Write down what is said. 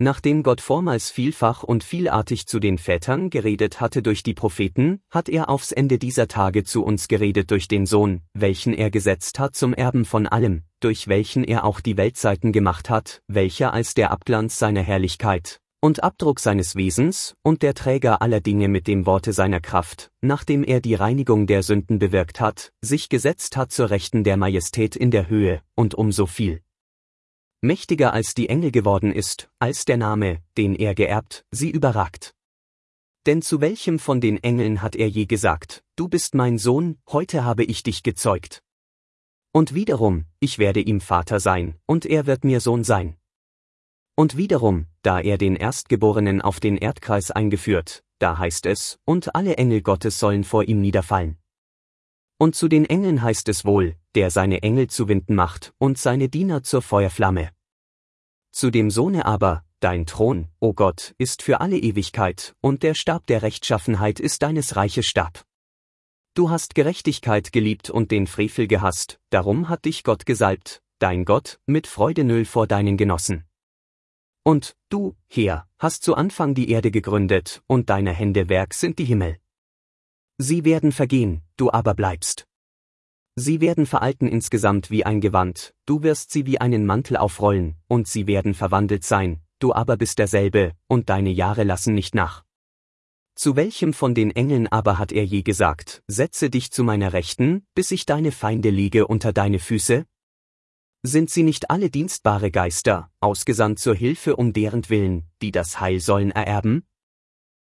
Nachdem Gott vormals vielfach und vielartig zu den Vätern geredet hatte durch die Propheten, hat er aufs Ende dieser Tage zu uns geredet durch den Sohn, welchen er gesetzt hat zum Erben von allem, durch welchen er auch die Weltzeiten gemacht hat, welcher als der Abglanz seiner Herrlichkeit und Abdruck seines Wesens und der Träger aller Dinge mit dem Worte seiner Kraft, nachdem er die Reinigung der Sünden bewirkt hat, sich gesetzt hat zur Rechten der Majestät in der Höhe, und so viel mächtiger als die Engel geworden ist, als der Name, den er geerbt, sie überragt. Denn zu welchem von den Engeln hat er je gesagt, du bist mein Sohn, heute habe ich dich gezeugt? Und wiederum, ich werde ihm Vater sein, und er wird mir Sohn sein. Und wiederum, da er den Erstgeborenen auf den Erdkreis eingeführt, da heißt es, und alle Engel Gottes sollen vor ihm niederfallen. Und zu den Engeln heißt es wohl, der seine Engel zu Winden macht und seine Diener zur Feuerflamme. Zu dem Sohne aber, dein Thron, o Gott, ist für alle Ewigkeit, und der Stab der Rechtschaffenheit ist deines Reiches Stab. Du hast Gerechtigkeit geliebt und den Frevel gehasst, darum hat dich Gott gesalbt, dein Gott, mit Freudenöl vor deinen Genossen. Und, du, Herr, hast zu Anfang die Erde gegründet, und deine Hände Werk sind die Himmel. Sie werden vergehen, du aber bleibst. Sie werden veralten insgesamt wie ein Gewand, du wirst sie wie einen Mantel aufrollen, und sie werden verwandelt sein, du aber bist derselbe, und deine Jahre lassen nicht nach. Zu welchem von den Engeln aber hat er je gesagt, setze dich zu meiner Rechten, bis ich deine Feinde lege unter deine Füße? Sind sie nicht alle dienstbare Geister, ausgesandt zur Hilfe deretwillen, die das Heil sollen ererben?